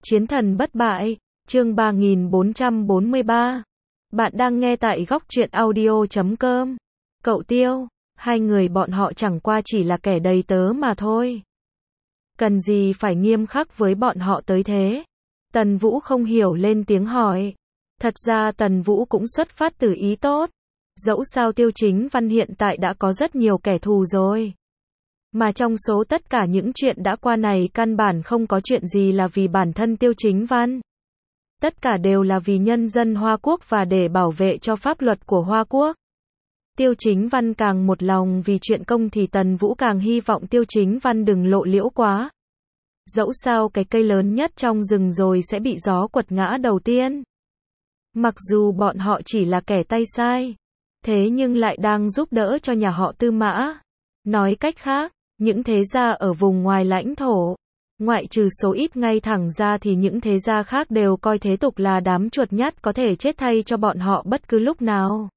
Chiến thần bất bại, chương 3443. Bạn đang nghe tại góc truyện audio.com. Cậu Tiêu, hai người bọn họ chẳng qua chỉ là kẻ đầy tớ mà thôi. Cần gì phải nghiêm khắc với bọn họ tới thế? Tần Vũ không hiểu lên tiếng hỏi. Thật ra Tần Vũ cũng xuất phát từ ý tốt. Dẫu sao Tiêu Chính Văn hiện tại đã có rất nhiều kẻ thù rồi. Mà trong số tất cả những chuyện đã qua này căn bản không có chuyện gì là vì bản thân Tiêu Chính Văn. Tất cả đều là vì nhân dân Hoa Quốc và để bảo vệ cho pháp luật của Hoa Quốc. Tiêu Chính Văn càng một lòng vì chuyện công thì Tần Vũ càng hy vọng Tiêu Chính Văn đừng lộ liễu quá. Dẫu sao cái cây lớn nhất trong rừng rồi sẽ bị gió quật ngã đầu tiên. Mặc dù bọn họ chỉ là kẻ tay sai, thế nhưng lại đang giúp đỡ cho nhà họ Tư Mã. Nói cách khác, những thế gia ở vùng ngoài lãnh thổ, ngoại trừ số ít ngay thẳng ra thì những thế gia khác đều coi thế tục là đám chuột nhắt có thể chết thay cho bọn họ bất cứ lúc nào.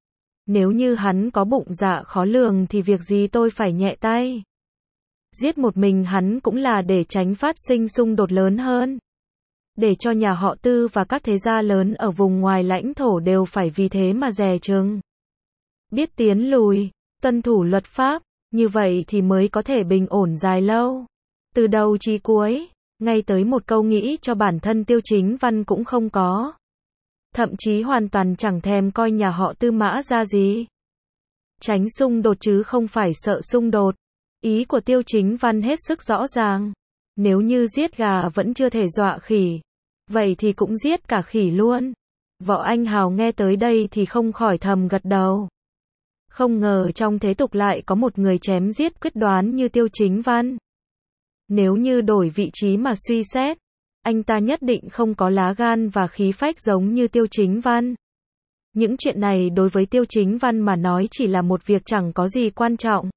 Nếu như hắn có bụng dạ khó lường thì việc gì tôi phải nhẹ tay. Giết một mình hắn cũng là để tránh phát sinh xung đột lớn hơn. Để cho nhà họ Tư và các thế gia lớn ở vùng ngoài lãnh thổ đều phải vì thế mà dè chừng. Biết tiến lùi, tuân thủ luật pháp, như vậy thì mới có thể bình ổn dài lâu. Từ đầu chí cuối, ngay tới một câu nghĩ cho bản thân Tiêu Chính Văn cũng không có. Thậm chí hoàn toàn chẳng thèm coi nhà họ Tư Mã ra gì. Tránh xung đột chứ không phải sợ xung đột. Ý của Tiêu Chính Văn hết sức rõ ràng. Nếu như giết gà vẫn chưa thể dọa khỉ, vậy thì cũng giết cả khỉ luôn. Võ Anh Hào nghe tới đây thì không khỏi thầm gật đầu. Không ngờ trong thế tục lại có một người chém giết quyết đoán như Tiêu Chính Văn. Nếu như đổi vị trí mà suy xét, anh ta nhất định không có lá gan và khí phách giống như Tiêu Chính Văn. Những chuyện này đối với Tiêu Chính Văn mà nói chỉ là một việc chẳng có gì quan trọng.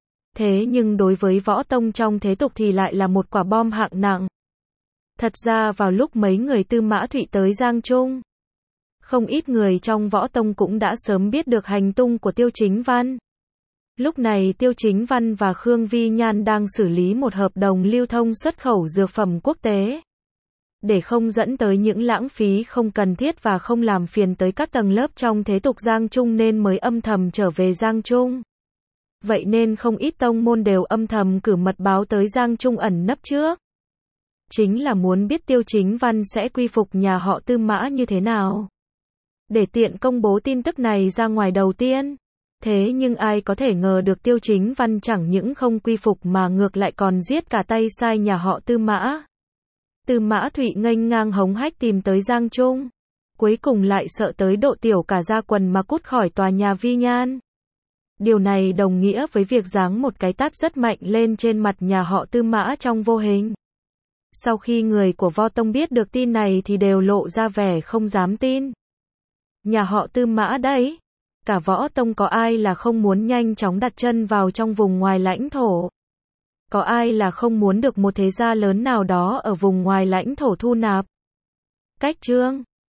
Thế nhưng đối với võ tông trong thế tục thì lại là một quả bom hạng nặng. Thật ra vào lúc mấy người Tư Mã Thụy tới Giang Trung, không ít người trong võ tông cũng đã sớm biết được hành tung của Tiêu Chính Văn. Lúc này Tiêu Chính Văn và Khương Vi Nhan đang xử lý một hợp đồng lưu thông xuất khẩu dược phẩm quốc tế. Để không dẫn tới những lãng phí không cần thiết và không làm phiền tới các tầng lớp trong thế tục Giang Trung nên mới âm thầm trở về Giang Trung. Vậy nên không ít tông môn đều âm thầm cử mật báo tới Giang Trung ẩn nấp trước. Chính là muốn biết Tiêu Chính Văn sẽ quy phục nhà họ Tư Mã như thế nào. Để tiện công bố tin tức này ra ngoài đầu tiên. Thế nhưng ai có thể ngờ được Tiêu Chính Văn chẳng những không quy phục mà ngược lại còn giết cả tay sai nhà họ Tư Mã. Tư Mã Thụy nghênh ngang hống hách tìm tới Giang Trung. Cuối cùng lại sợ tới độ tiểu cả ra quần mà cút khỏi tòa nhà Vi Nhan. Điều này đồng nghĩa với việc giáng một cái tát rất mạnh lên trên mặt nhà họ Tư Mã trong vô hình. Sau khi người của Vo Tông biết được tin này thì đều lộ ra vẻ không dám tin. Nhà họ Tư Mã đấy. Cả Võ Tông có ai là không muốn nhanh chóng đặt chân vào trong vùng ngoài lãnh thổ? Có ai là không muốn được một thế gia lớn nào đó ở vùng ngoài lãnh thổ thu nạp? Cách chương